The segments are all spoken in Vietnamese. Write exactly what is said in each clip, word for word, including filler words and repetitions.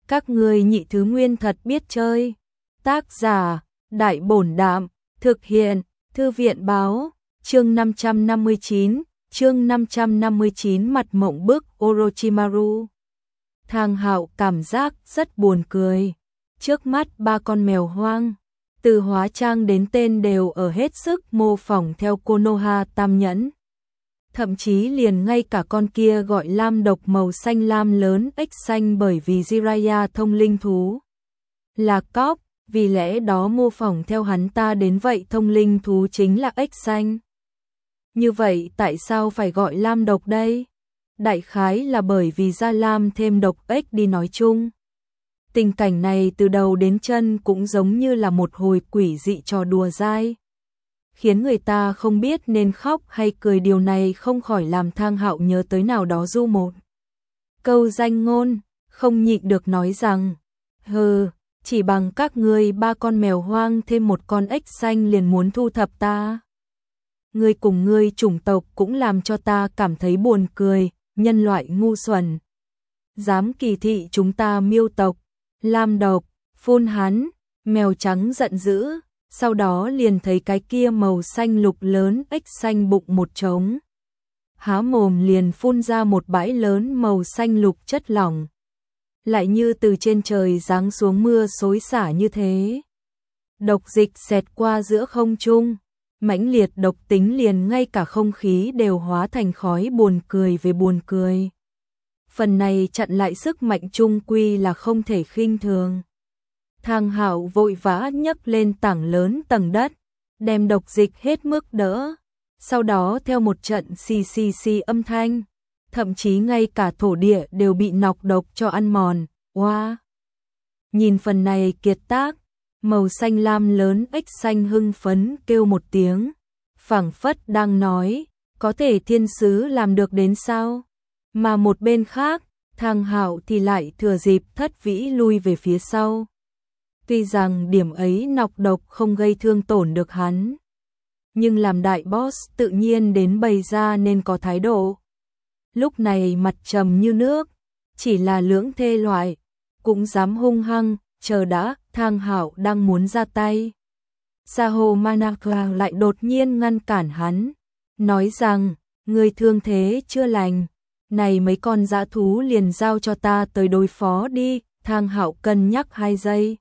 Các ngươi nhị thứ nguyên thật biết chơi. Tác giả, Đại Bổn Đạm, thực hiện, Thư viện Báo, chương năm trăm năm mươi chín, chương năm trăm năm mươi chín mặt mộng bức Orochimaru. Thang Hạo cảm giác rất buồn cười. Trước mắt ba con mèo hoang, từ hóa trang đến tên đều ở hết sức mô phỏng theo Konoha Tam Nhẫn. Thậm chí liền ngay cả con kia gọi lam độc màu xanh lam lớn ếch xanh bởi vì Jiraiya thông linh thú là cóc, vì lẽ đó mô phỏng theo hắn ta đến vậy thông linh thú chính là ếch xanh. Như vậy tại sao phải gọi lam độc đây? Đại khái là bởi vì da lam thêm độc ếch đi nói chung. Tình cảnh này từ đầu đến chân cũng giống như là một hồi quỷ dị trò đùa dai, khiến người ta không biết nên khóc hay cười. Điều này không khỏi làm Thang Hạo nhớ tới nào đó du một câu danh ngôn, không nhịn được nói rằng, hừ, chỉ bằng các ngươi ba con mèo hoang thêm một con ếch xanh liền muốn thu thập ta. Ngươi cùng ngươi chủng tộc cũng làm cho ta cảm thấy buồn cười, nhân loại ngu xuẩn. Dám kỳ thị chúng ta miêu tộc. Lam độc, phun hắn, mèo trắng giận dữ, sau đó liền thấy cái kia màu xanh lục lớn ếch xanh bụng một trống. Há mồm liền phun ra một bãi lớn màu xanh lục chất lỏng. Lại như từ trên trời giáng xuống mưa xối xả như thế. Độc dịch xẹt qua giữa không trung, mãnh liệt độc tính liền ngay cả không khí đều hóa thành khói, buồn cười về buồn cười. Phần này chặn lại sức mạnh trung quy là không thể khinh thường. Thang Hạo vội vã nhấc lên tảng lớn tầng đất, đem độc dịch hết mức đỡ. Sau đó theo một trận xì xì xì âm thanh, thậm chí ngay cả thổ địa đều bị nọc độc cho ăn mòn. Wow! Nhìn phần này kiệt tác, màu xanh lam lớn ếch xanh hưng phấn kêu một tiếng, phảng phất đang nói, có thể thiên sứ làm được đến sao? Mà một bên khác, Thang Hạo thì lại thừa dịp thất vĩ lui về phía sau. Tuy rằng điểm ấy nọc độc không gây thương tổn được hắn, nhưng làm đại boss tự nhiên đến bày ra nên có thái độ. Lúc này mặt trầm như nước, chỉ là lưỡng thê loại, cũng dám hung hăng. Chờ đã, Thang Hạo đang muốn ra tay, Saho Manaka lại đột nhiên ngăn cản hắn, nói rằng, người thương thế chưa lành, này mấy con dã thú liền giao cho ta tới đối phó đi. Thang Hạo cân nhắc hai giây,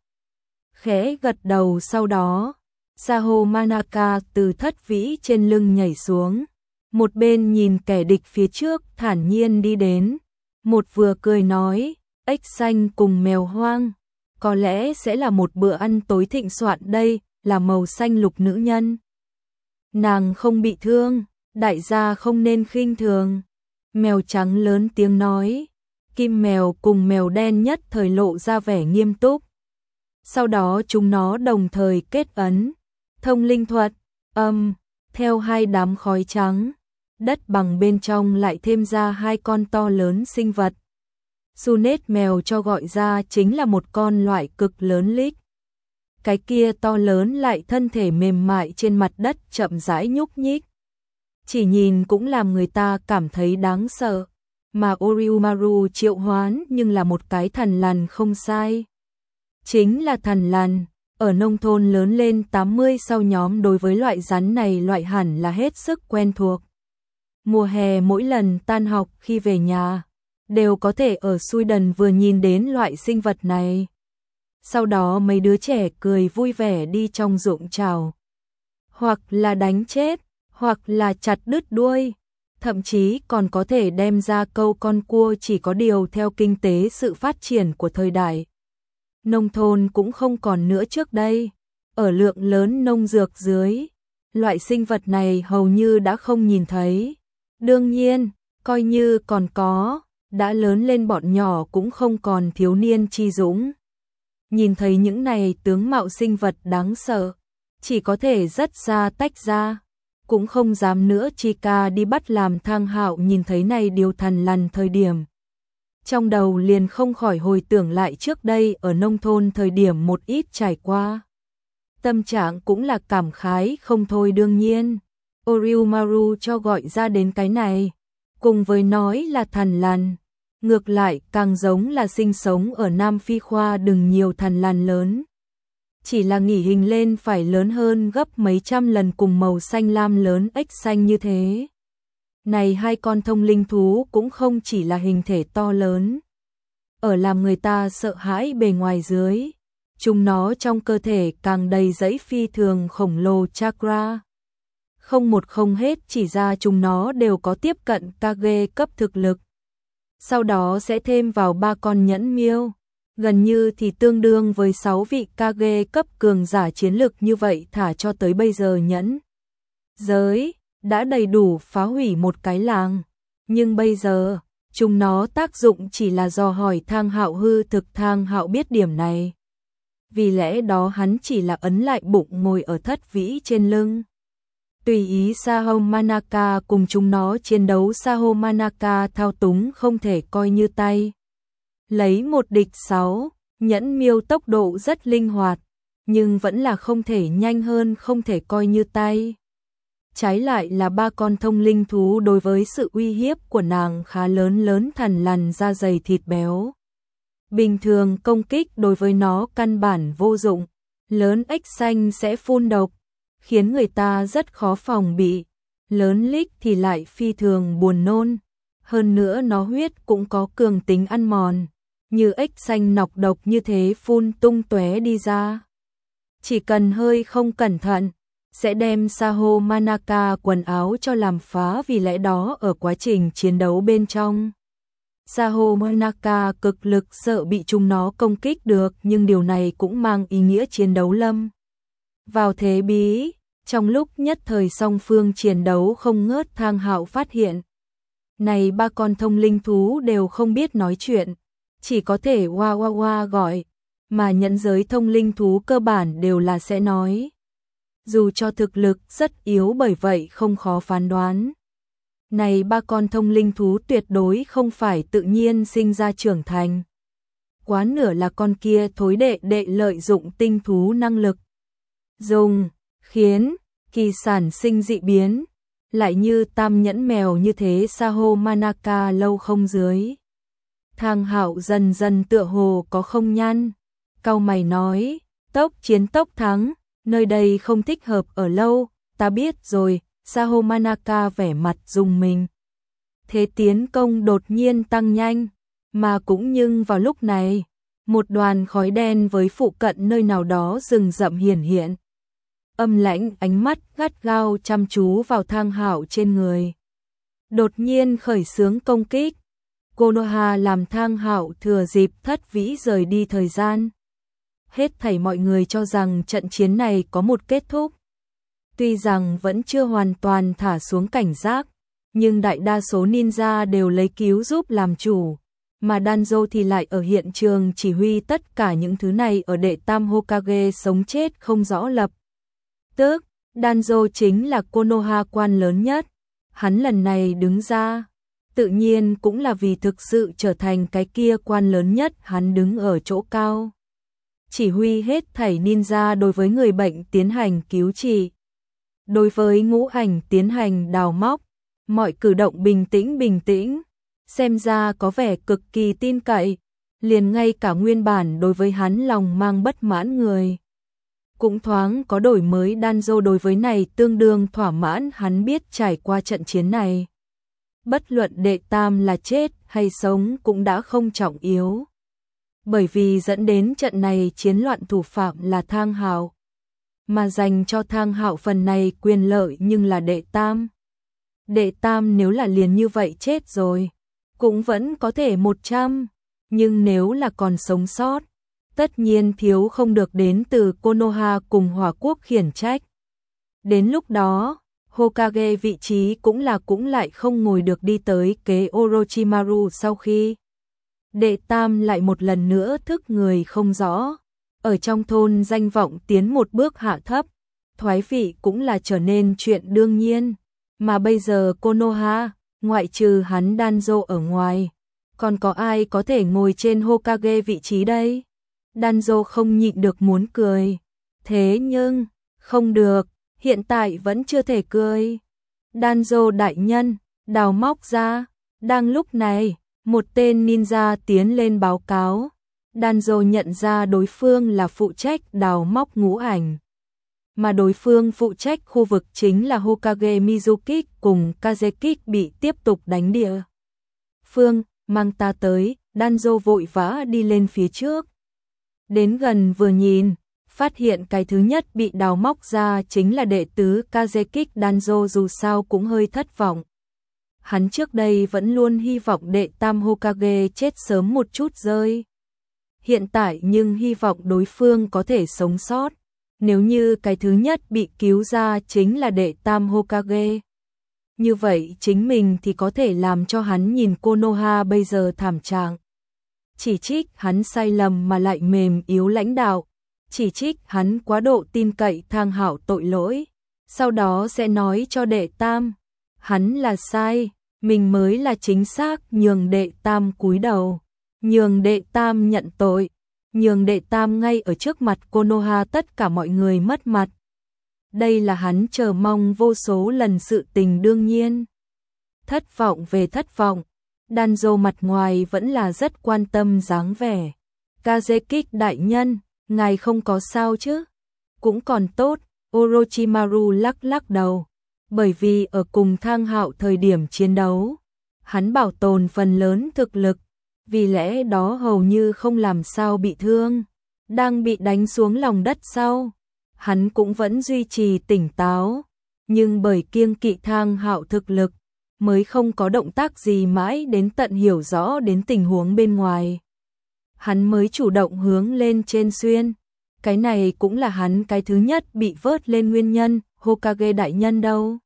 khẽ gật đầu. Sau đó, Saho Manaka từ thất vĩ trên lưng nhảy xuống, một bên nhìn kẻ địch phía trước thản nhiên đi đến, một vừa cười nói, ếch xanh cùng mèo hoang, có lẽ sẽ là một bữa ăn tối thịnh soạn đây. Là màu xanh lục nữ nhân, nàng không bị thương, đại gia không nên khinh thường. Mèo trắng lớn tiếng nói, kim mèo cùng mèo đen nhất thời lộ ra vẻ nghiêm túc. Sau đó chúng nó đồng thời kết ấn thông linh thuật, âm, theo hai đám khói trắng, đất bằng bên trong lại thêm ra hai con to lớn sinh vật. Sunet mèo cho gọi ra chính là một con loại cực lớn lích. Cái kia to lớn lại thân thể mềm mại trên mặt đất chậm rãi nhúc nhích, chỉ nhìn cũng làm người ta cảm thấy đáng sợ. Mà Orochimaru triệu hoán nhưng là một cái thần lằn không sai. Chính là thần lằn, ở nông thôn lớn lên tám mươi sau nhóm đối với loại rắn này loại hẳn là hết sức quen thuộc. Mùa hè mỗi lần tan học khi về nhà, đều có thể ở Sweden vừa nhìn đến loại sinh vật này. Sau đó mấy đứa trẻ cười vui vẻ đi trong ruộng trào, hoặc là đánh chết, hoặc là chặt đứt đuôi, thậm chí còn có thể đem ra câu con cua. Chỉ có điều theo kinh tế sự phát triển của thời đại, nông thôn cũng không còn nữa trước đây. Ở lượng lớn nông dược dưới, loại sinh vật này hầu như đã không nhìn thấy. Đương nhiên, coi như còn có, đã lớn lên bọn nhỏ cũng không còn thiếu niên chi dũng. Nhìn thấy những này tướng mạo sinh vật đáng sợ, chỉ có thể rất xa tách ra, cũng không dám nữa chi ca đi bắt. Làm Thang Hạo nhìn thấy này điều thần lằn thời điểm, trong đầu liền không khỏi hồi tưởng lại trước đây ở nông thôn thời điểm một ít trải qua. Tâm trạng cũng là cảm khái không thôi. Đương nhiên, Orochimaru cho gọi ra đến cái này, cùng với nói là thần lằn, ngược lại càng giống là sinh sống ở Nam Phi khoa đừng nhiều thằn lằn lớn. Chỉ là nghỉ hình lên phải lớn hơn gấp mấy trăm lần cùng màu xanh lam lớn ếch xanh như thế. Này hai con thông linh thú cũng không chỉ là hình thể to lớn, ở làm người ta sợ hãi bề ngoài dưới. Chúng nó trong cơ thể càng đầy dẫy phi thường khổng lồ chakra. Không một không hết chỉ ra chúng nó đều có tiếp cận Kage cấp thực lực. Sau đó sẽ thêm vào ba con nhẫn miêu, gần như thì tương đương với sáu vị Kage cấp cường giả chiến lực như vậy, thả cho tới bây giờ nhẫn giới đã đầy đủ phá hủy một cái làng. Nhưng bây giờ, chúng nó tác dụng chỉ là dò hỏi Thang Hạo hư thực. Thang Hạo biết điểm này. Vì lẽ đó hắn chỉ là ấn lại bụng ngồi ở thất vĩ trên lưng. Tùy ý Sahomanaka cùng chúng nó chiến đấu. Sahomanaka thao túng không thể coi như tay. Lấy một địch sáu, nhẫn miêu tốc độ rất linh hoạt, nhưng vẫn là không thể nhanh hơn không thể coi như tay. Trái lại là ba con thông linh thú đối với sự uy hiếp của nàng khá lớn lớn thằn lằn da dày thịt béo. Bình thường công kích đối với nó căn bản vô dụng, lớn ếch xanh sẽ phun độc, khiến người ta rất khó phòng bị, lớn lích thì lại phi thường buồn nôn, hơn nữa nó huyết cũng có cường tính ăn mòn, như ếch xanh nọc độc như thế phun tung tóe đi ra. Chỉ cần hơi không cẩn thận, sẽ đem Sahomanaka quần áo cho làm phá. Vì lẽ đó ở quá trình chiến đấu bên trong, Sahomanaka cực lực sợ bị chúng nó công kích được, nhưng điều này cũng mang ý nghĩa chiến đấu lâm vào thế bí. Trong lúc nhất thời song phương chiến đấu không ngớt, Thang Hạo phát hiện này ba con thông linh thú đều không biết nói chuyện, chỉ có thể wa wa wa gọi, mà nhẫn giới thông linh thú cơ bản đều là sẽ nói. Dù cho thực lực rất yếu, bởi vậy không khó phán đoán. Này ba con thông linh thú tuyệt đối không phải tự nhiên sinh ra trưởng thành. Quá nửa là con kia thối đệ đệ lợi dụng tinh thú năng lực, dùng, khiến, kỳ sản sinh dị biến, lại như tam nhẫn mèo như thế. Sahomanaka lâu không dưới. Thang Hạo dần dần tựa hồ có không nhăn, cau mày nói, tốc chiến tốc thắng, nơi đây không thích hợp ở lâu. Ta biết rồi. Sahomanaka vẻ mặt rùng mình. Thế tiến công đột nhiên tăng nhanh, mà cũng nhưng vào lúc này, một đoàn khói đen với phụ cận nơi nào đó rừng rậm hiển hiện. Âm lãnh ánh mắt gắt gao chăm chú vào Thang Hạo trên người. Đột nhiên khởi xướng công kích. Konoha làm Thang Hạo thừa dịp thất vĩ rời đi thời gian. Hết thảy mọi người cho rằng trận chiến này có một kết thúc. Tuy rằng vẫn chưa hoàn toàn thả xuống cảnh giác, nhưng đại đa số ninja đều lấy cứu giúp làm chủ, mà Danzo thì lại ở hiện trường chỉ huy tất cả những thứ này. Ở đệ tam Hokage sống chết không rõ lập tức, Danzo chính là Konoha quan lớn nhất. Hắn lần này đứng ra, tự nhiên cũng là vì thực sự trở thành cái kia quan lớn nhất. Hắn đứng ở chỗ cao, chỉ huy hết thảy ninja đối với người bệnh tiến hành cứu trị, đối với ngũ hành tiến hành đào móc, mọi cử động bình tĩnh bình tĩnh, xem ra có vẻ cực kỳ tin cậy, liền ngay cả nguyên bản đối với hắn lòng mang bất mãn người cũng thoáng có đổi mới. Danzo đối với này tương đương thỏa mãn. Hắn biết trải qua trận chiến này, bất luận đệ tam là chết hay sống cũng đã không trọng yếu, bởi vì dẫn đến trận này chiến loạn thủ phạm là Thang Hạo, mà dành cho Thang Hạo phần này quyền lợi nhưng là đệ tam. Đệ tam nếu là liền như vậy chết rồi, cũng vẫn có thể một trăm, nhưng nếu là còn sống sót, tất nhiên thiếu không được đến từ Konoha cùng Hỏa Quốc khiển trách. Đến lúc đó, Hokage vị trí cũng là cũng lại không ngồi được đi tới kế Orochimaru. Sau khi đệ tam lại một lần nữa thức người không rõ, ở trong thôn danh vọng tiến một bước hạ thấp, thoái vị cũng là trở nên chuyện đương nhiên. Mà bây giờ Konoha, ngoại trừ hắn Danzo ở ngoài, còn có ai có thể ngồi trên Hokage vị trí đây? Danzo không nhịn được muốn cười. Thế nhưng, không được, hiện tại vẫn chưa thể cười. Danzo đại nhân, đào móc ra. Đang lúc này, Một tên ninja tiến lên báo cáo. Danzo nhận ra đối phương là phụ trách đào móc ngũ ảnh, mà đối phương phụ trách khu vực chính là Hokage Mizuki cùng Kazekik bị tiếp tục đánh địa. Phương, mang ta tới, Danzo vội vã đi lên phía trước. Đến gần vừa nhìn, phát hiện cái thứ nhất bị đào móc ra chính là đệ tứ Kazekik. Danzo dù sao cũng hơi thất vọng. Hắn trước đây vẫn luôn hy vọng đệ tam Hokage chết sớm một chút rơi. Hiện tại nhưng hy vọng đối phương có thể sống sót. Nếu như cái thứ nhất bị cứu ra chính là đệ tam Hokage, như vậy chính mình thì có thể làm cho hắn nhìn Konoha bây giờ thảm trạng. Chỉ trích hắn sai lầm mà lại mềm yếu lãnh đạo, chỉ trích hắn quá độ tin cậy Thang Hạo tội lỗi, sau đó sẽ nói cho đệ tam hắn là sai, mình mới là chính xác, nhường đệ tam cúi đầu, nhường đệ tam nhận tội, nhường đệ tam ngay ở trước mặt Konoha tất cả mọi người mất mặt. Đây là hắn chờ mong vô số lần sự tình đương nhiên. Thất vọng về thất vọng, Danzo mặt ngoài vẫn là rất quan tâm dáng vẻ. Kazekik đại nhân, ngài không có sao chứ? Cũng còn tốt, Orochimaru lắc lắc đầu. Bởi vì ở cùng Thang Hạo thời điểm chiến đấu, hắn bảo tồn phần lớn thực lực, vì lẽ đó hầu như không làm sao bị thương. Đang bị đánh xuống lòng đất sau, hắn cũng vẫn duy trì tỉnh táo, nhưng bởi kiêng kỵ Thang Hạo thực lực, mới không có động tác gì mãi đến tận hiểu rõ đến tình huống bên ngoài. Hắn mới chủ động hướng lên trên xuyên. Cái này cũng là hắn cái thứ nhất bị vớt lên nguyên nhân. Hokage đại nhân đâu?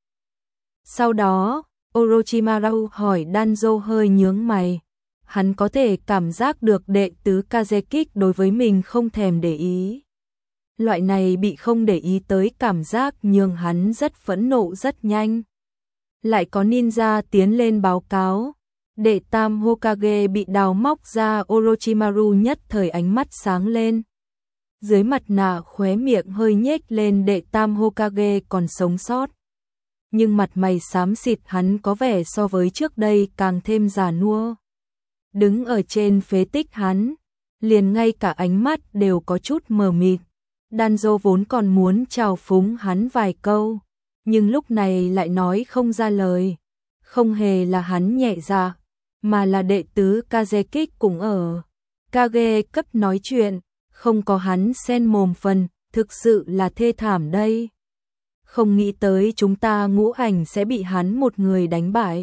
Sau đó, Orochimaru hỏi. Danzo hơi nhướng mày. Hắn có thể cảm giác được đệ tứ Kazekik đối với mình không thèm để ý. Loại này bị không để ý tới cảm giác nhường hắn rất phẫn nộ rất nhanh. Lại có ninja tiến lên báo cáo. Đệ tam Hokage bị đào móc ra. Orochimaru nhất thời ánh mắt sáng lên. Dưới mặt nạ khóe miệng hơi nhếch lên. Đệ tam Hokage còn sống sót, nhưng mặt mày xám xịt, hắn có vẻ so với trước đây càng thêm già nua. Đứng ở trên phế tích hắn, liền ngay cả ánh mắt đều có chút mờ mịt. Danzo vốn còn muốn chào phúng hắn vài câu, nhưng lúc này lại nói không ra lời. Không hề là hắn nhẹ dạ, mà là đệ tứ Kazekik cũng ở Kage cấp nói chuyện, không có hắn xen mồm phần, thực sự là thê thảm đây. Không nghĩ tới chúng ta ngũ ảnh sẽ bị hắn một người đánh bại.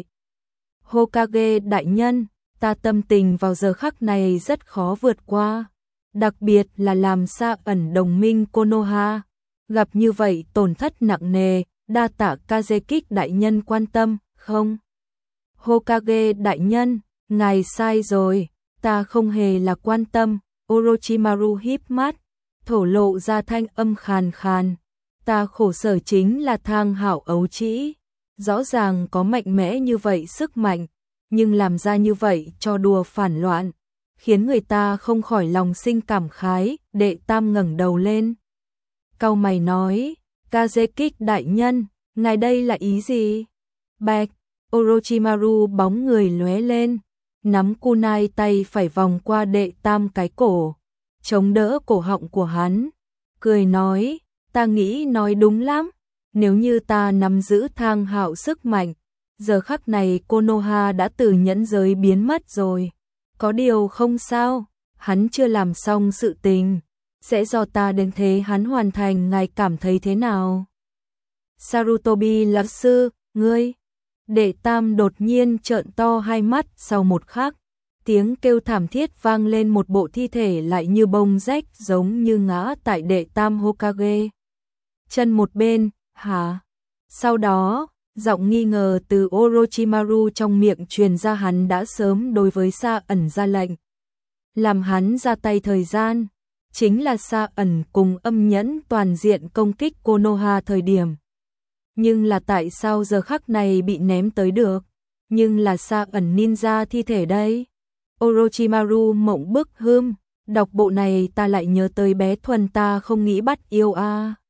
Hokage đại nhân, ta tâm tình vào giờ khắc này rất khó vượt qua, đặc biệt là làm Sa ẩn đồng minh Konoha, gặp như vậy tổn thất nặng nề, đa tạ Kazekik đại nhân quan tâm, không? Hokage đại nhân, ngài sai rồi, ta không hề là quan tâm. Orochimaru híp mắt, thổ lộ ra thanh âm khàn khàn. Ta khổ sở chính là Thang Hạo ấu trĩ, rõ ràng có mạnh mẽ như vậy sức mạnh, nhưng làm ra như vậy cho đùa phản loạn, khiến người ta không khỏi lòng sinh cảm khái. Đệ tam ngẩng đầu lên, cau mày nói, Kazekik đại nhân, ngài đây là ý gì? Bạch, Orochimaru bóng người lóe lên, nắm kunai tay phải vòng qua đệ tam cái cổ, chống đỡ cổ họng của hắn, cười nói, ta nghĩ nói đúng lắm, nếu như ta nắm giữ Thang Hạo sức mạnh, giờ khắc này Konoha đã từ nhẫn giới biến mất rồi. Có điều không sao, hắn chưa làm xong sự tình, sẽ do ta đến thế hắn hoàn thành. Ngài cảm thấy thế nào? Sarutobi lão sư, ngươi? Đệ tam đột nhiên trợn to hai mắt, sau một khắc, tiếng kêu thảm thiết vang lên, một bộ thi thể lại như bông rách giống như ngã tại đệ tam Hokage chân một bên. Hả? Sau đó, giọng nghi ngờ từ Orochimaru trong miệng truyền ra. Hắn đã sớm đối với Sa ẩn ra lệnh, làm hắn ra tay thời gian, chính là Sa ẩn cùng âm nhẫn toàn diện công kích Konoha thời điểm. Nhưng là tại sao giờ khắc này bị ném tới được? Nhưng là Sa ẩn ninja thi thể đây. Orochimaru mộng bức hươm, đọc bộ này ta lại nhớ tới bé Thuần ta không nghĩ bắt yêu a. À.